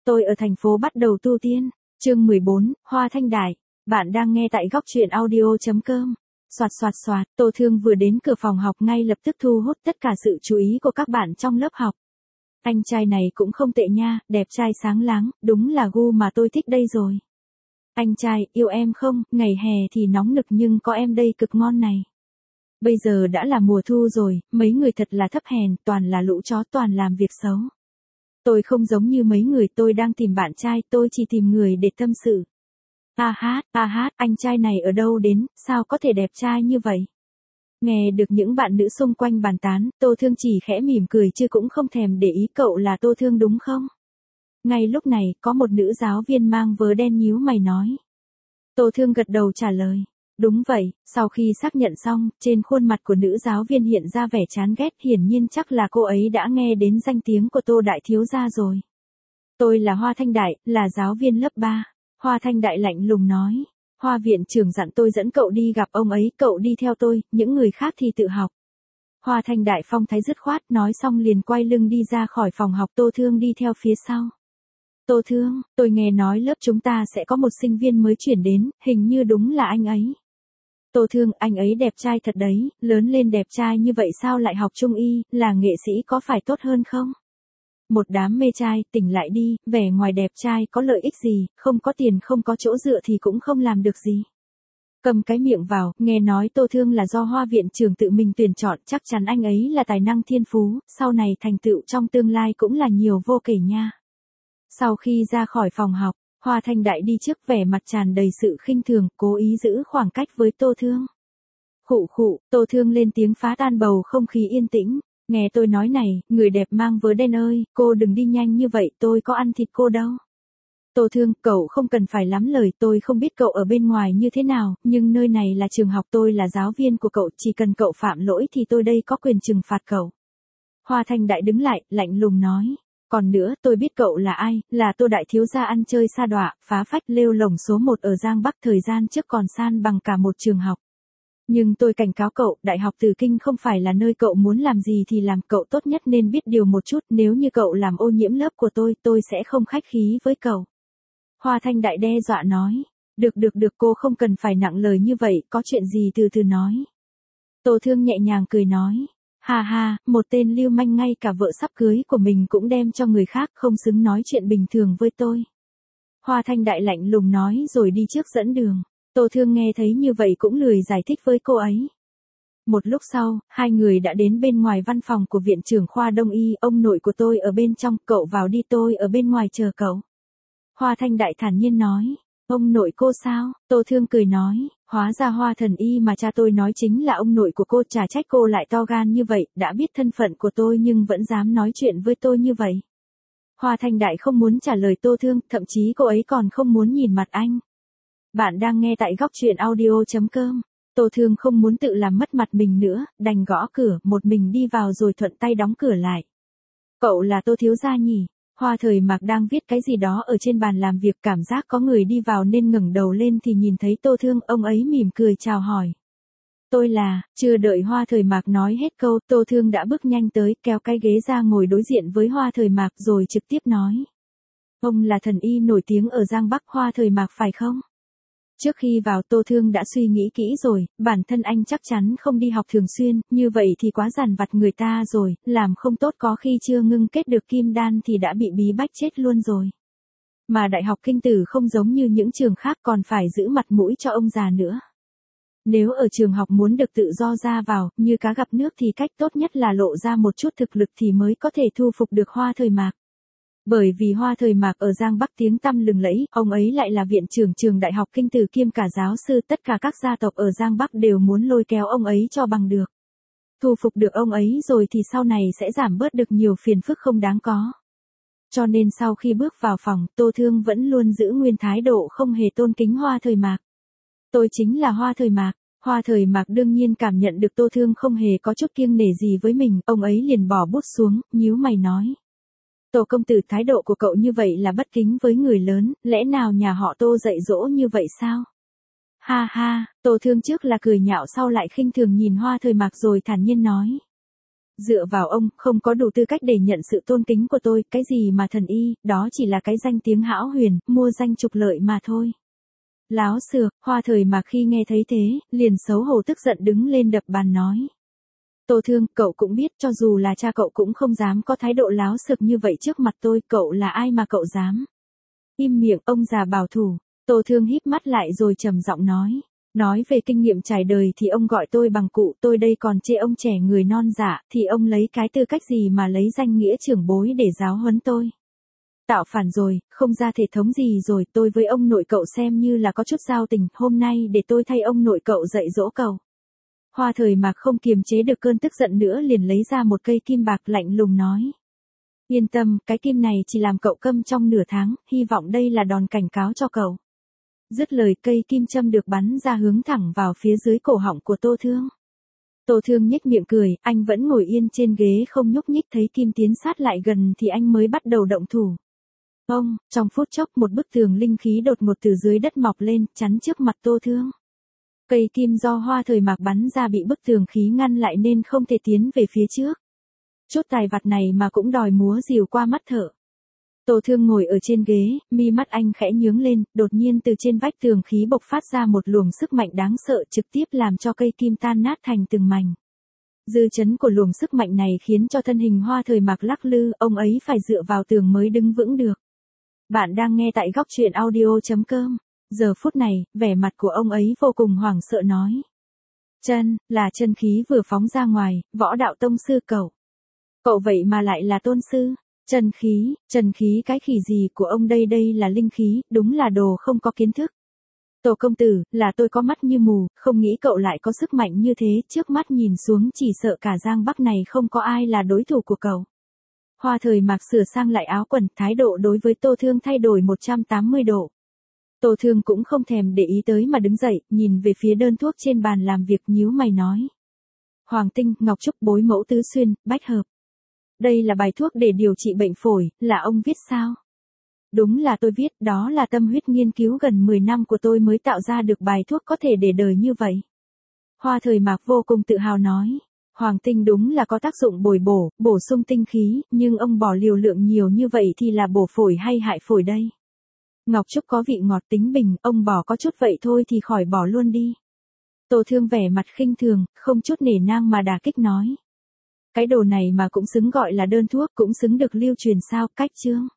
Tôi ở thành phố bắt đầu tu tiên. Chương 14, Hoa Thanh Đại. Bạn đang nghe tại góc truyện audio.com. Soạt soạt soạt, Tô Thương vừa đến cửa phòng học ngay lập tức thu hút tất cả sự chú ý của các bạn trong lớp học. Anh trai này cũng không tệ nha, đẹp trai sáng láng, đúng là gu mà tôi thích đây rồi. Anh trai, yêu em không, ngày hè thì nóng nực nhưng có em đây cực ngon này. Bây giờ đã là mùa thu rồi, mấy người thật là thấp hèn, toàn là lũ chó, toàn làm việc xấu. Tôi không giống như mấy người, tôi đang tìm bạn trai, tôi chỉ tìm người để tâm sự. Anh trai này ở đâu đến, sao có thể đẹp trai như vậy? Nghe được những bạn nữ xung quanh bàn tán, Tô Thương chỉ khẽ mỉm cười chứ cũng không thèm để ý. Cậu là Tô Thương đúng không? Ngay lúc này, có một nữ giáo viên mang vớ đen nhíu mày nói. Tô Thương gật đầu trả lời. Đúng vậy, sau khi xác nhận xong, trên khuôn mặt của nữ giáo viên hiện ra vẻ chán ghét, hiển nhiên chắc là cô ấy đã nghe đến danh tiếng của Tô đại thiếu gia rồi. Tôi là Hoa Thanh Đại, là giáo viên lớp 3. Hoa Thanh Đại lạnh lùng nói. Hoa viện trưởng dặn tôi dẫn cậu đi gặp ông ấy, cậu đi theo tôi, những người khác thì tự học. Hoa Thanh Đại phong thái dứt khoát, nói xong liền quay lưng đi ra khỏi phòng học. Tô Thương đi theo phía sau. Tô Thương, tôi nghe nói lớp chúng ta sẽ có một sinh viên mới chuyển đến, hình như đúng là anh ấy. Tô Thương, anh ấy đẹp trai thật đấy, lớn lên đẹp trai như vậy sao lại học trung y, là nghệ sĩ có phải tốt hơn không? Một đám mê trai, tỉnh lại đi, vẻ ngoài đẹp trai có lợi ích gì, không có tiền không có chỗ dựa thì cũng không làm được gì. Cầm cái miệng vào, nghe nói Tô Thương là do Hoa viện trưởng tự mình tuyển chọn, chắc chắn anh ấy là tài năng thiên phú, sau này thành tựu trong tương lai cũng là nhiều vô kể nha. Sau khi ra khỏi phòng học, Hoa Thanh Đại đi trước, vẻ mặt tràn đầy sự khinh thường, cố ý giữ khoảng cách với Tô Thương. Khụ khụ, Tô Thương lên tiếng phá tan bầu không khí yên tĩnh. Nghe tôi nói này, người đẹp mang vớ đen ơi, cô đừng đi nhanh như vậy, tôi có ăn thịt cô đâu. Tô Thương, cậu không cần phải lắm lời, tôi không biết cậu ở bên ngoài như thế nào, nhưng nơi này là trường học, tôi là giáo viên của cậu, chỉ cần cậu phạm lỗi thì tôi đây có quyền trừng phạt cậu. Hoa Thanh Đại đứng lại, lạnh lùng nói. Còn nữa, tôi biết cậu là ai, là Tô đại thiếu gia ăn chơi sa đọa, phá phách lêu lổng số 1 ở Giang Bắc, thời gian trước còn san bằng cả một trường học. Nhưng tôi cảnh cáo cậu, Đại học Từ Kinh không phải là nơi cậu muốn làm gì thì làm, cậu tốt nhất nên biết điều một chút, nếu như cậu làm ô nhiễm lớp của tôi sẽ không khách khí với cậu. Hoa Thanh Đại đe dọa nói. Được, cô không cần phải nặng lời như vậy, có chuyện gì từ từ nói. Tô Thương nhẹ nhàng cười nói. Ha, một tên lưu manh ngay cả vợ sắp cưới của mình cũng đem cho người khác, không xứng nói chuyện bình thường với tôi. Hoa Thanh Đại lạnh lùng nói rồi đi trước dẫn đường. Tô Thương nghe thấy như vậy cũng lười giải thích với cô ấy. Một lúc sau, hai người đã đến bên ngoài văn phòng của viện trưởng khoa Đông y, ông nội của tôi ở bên trong, cậu vào đi, tôi ở bên ngoài chờ cậu. Hoa Thanh Đại thản nhiên nói. Ông nội cô sao? Tô Thương cười nói, hóa ra Hoa thần y mà cha tôi nói chính là ông nội của cô, chả trách cô lại to gan như vậy, đã biết thân phận của tôi nhưng vẫn dám nói chuyện với tôi như vậy. Hoa Thanh Đại không muốn trả lời Tô Thương, thậm chí cô ấy còn không muốn nhìn mặt anh. Bạn đang nghe tại góc truyện audio.com. Tô Thương không muốn tự làm mất mặt mình nữa, đành gõ cửa, một mình đi vào rồi thuận tay đóng cửa lại. Cậu là Tô thiếu gia nhỉ? Hoa Thời Mạc đang viết cái gì đó ở trên bàn làm việc, cảm giác có người đi vào nên ngẩng đầu lên thì nhìn thấy Tô Thương, ông ấy mỉm cười chào hỏi. Tôi là, chưa đợi Hoa Thời Mạc nói hết câu, Tô Thương đã bước nhanh tới, kéo cái ghế ra ngồi đối diện với Hoa Thời Mạc rồi trực tiếp nói. Ông là thần y nổi tiếng ở Giang Bắc, Hoa Thời Mạc phải không? Trước khi vào, Tô Thương đã suy nghĩ kỹ rồi, bản thân anh chắc chắn không đi học thường xuyên, như vậy thì quá dằn vặt người ta rồi, làm không tốt có khi chưa ngưng kết được kim đan thì đã bị bí bách chết luôn rồi. Mà Đại học Kinh Tử không giống như những trường khác, còn phải giữ mặt mũi cho ông già nữa. Nếu ở trường học muốn được tự do ra vào, như cá gặp nước thì cách tốt nhất là lộ ra một chút thực lực thì mới có thể thu phục được Hoa Thời Mạc. Bởi vì Hoa Thời Mạc ở Giang Bắc tiếng tăm lừng lẫy, ông ấy lại là viện trưởng trường Đại học Kinh Tử kiêm cả giáo sư, tất cả các gia tộc ở Giang Bắc đều muốn lôi kéo ông ấy cho bằng được. Thu phục được ông ấy rồi thì sau này sẽ giảm bớt được nhiều phiền phức không đáng có. Cho nên sau khi bước vào phòng, Tô Thương vẫn luôn giữ nguyên thái độ không hề tôn kính Hoa Thời Mạc. Tôi chính là Hoa Thời Mạc. Hoa Thời Mạc đương nhiên cảm nhận được Tô Thương không hề có chút kiêng nể gì với mình, ông ấy liền bỏ bút xuống, nhíu mày nói. Tô công tử, thái độ của cậu như vậy là bất kính với người lớn, lẽ nào nhà họ Tô dạy dỗ như vậy sao? Ha, Tô Thương trước là cười nhạo sau lại khinh thường nhìn Hoa Thời Mạc rồi thản nhiên nói. Dựa vào ông, không có đủ tư cách để nhận sự tôn kính của tôi, cái gì mà thần y, đó chỉ là cái danh tiếng hão huyền, mua danh trục lợi mà thôi. Láo xược, Hoa Thời Mạc khi nghe thấy thế, liền xấu hổ tức giận đứng lên đập bàn nói. Tô Thương, cậu cũng biết cho dù là cha cậu cũng không dám có thái độ láo xược như vậy trước mặt tôi, cậu là ai mà cậu dám. Im miệng, ông già bảo thủ. Tô Thương híp mắt lại rồi trầm giọng nói. Nói về kinh nghiệm trải đời thì ông gọi tôi bằng cụ, tôi đây còn chê ông trẻ người non dạ, thì ông lấy cái tư cách gì mà lấy danh nghĩa trưởng bối để giáo huấn tôi. Tạo phản rồi, không ra thể thống gì rồi, tôi với ông nội cậu xem như là có chút giao tình, hôm nay để tôi thay ông nội cậu dạy dỗ cậu. Hoa Thời Mạc không kiềm chế được cơn tức giận nữa liền lấy ra một cây kim bạc lạnh lùng nói. Yên tâm, cái kim này chỉ làm cậu câm trong nửa tháng, hy vọng đây là đòn cảnh cáo cho cậu. Dứt lời cây kim châm được bắn ra hướng thẳng vào phía dưới cổ họng của Tô Thương. Tô Thương nhếch miệng cười, anh vẫn ngồi yên trên ghế không nhúc nhích, thấy kim tiến sát lại gần thì anh mới bắt đầu động thủ. Ông, trong phút chốc một bức tường linh khí đột ngột từ dưới đất mọc lên, chắn trước mặt Tô Thương. Cây kim do Hoa Thời Mạc bắn ra bị bức tường khí ngăn lại nên không thể tiến về phía trước. Chút tài vặt này mà cũng đòi múa rìu qua mắt thợ. Tô Thương ngồi ở trên ghế, mi mắt anh khẽ nhướng lên, đột nhiên từ trên vách tường khí bộc phát ra một luồng sức mạnh đáng sợ trực tiếp làm cho cây kim tan nát thành từng mảnh. Dư chấn của luồng sức mạnh này khiến cho thân hình Hoa Thời Mạc lắc lư, ông ấy phải dựa vào tường mới đứng vững được. Bạn đang nghe tại góc truyện audio.com. Giờ phút này, vẻ mặt của ông ấy vô cùng hoảng sợ nói. Là chân khí vừa phóng ra ngoài, Võ Đạo Tông sư cậu. Cậu vậy mà lại là tôn sư. Chân khí cái khỉ gì của ông đây, đây là linh khí, đúng là đồ không có kiến thức. Tổ công tử, là tôi có mắt như mù, không nghĩ cậu lại có sức mạnh như thế, trước mắt nhìn xuống chỉ sợ cả Giang Bắc này không có ai là đối thủ của cậu. Hoa Thời Mạc sửa sang lại áo quần, thái độ đối với Tô Thương thay đổi 180 độ. Tô Thương cũng không thèm để ý tới mà đứng dậy, nhìn về phía đơn thuốc trên bàn làm việc nhíu mày nói. Hoàng tinh, ngọc trúc, bối mẫu tứ xuyên, bách hợp. Đây là bài thuốc để điều trị bệnh phổi, là ông viết sao? Đúng là tôi viết, đó là tâm huyết nghiên cứu gần 10 năm của tôi mới tạo ra được bài thuốc có thể để đời như vậy. Hoa Thời Mạc vô cùng tự hào nói. Hoàng tinh đúng là có tác dụng bồi bổ, bổ sung tinh khí, nhưng ông bỏ liều lượng nhiều như vậy thì là bổ phổi hay hại phổi đây? Ngọc trúc có vị ngọt tính bình, ông bỏ có chút vậy thôi thì khỏi bỏ luôn đi. Tô Thương vẻ mặt khinh thường, không chút nể nang mà đả kích nói. Cái đồ này mà cũng xứng gọi là đơn thuốc, cũng xứng được lưu truyền sao, cách chương.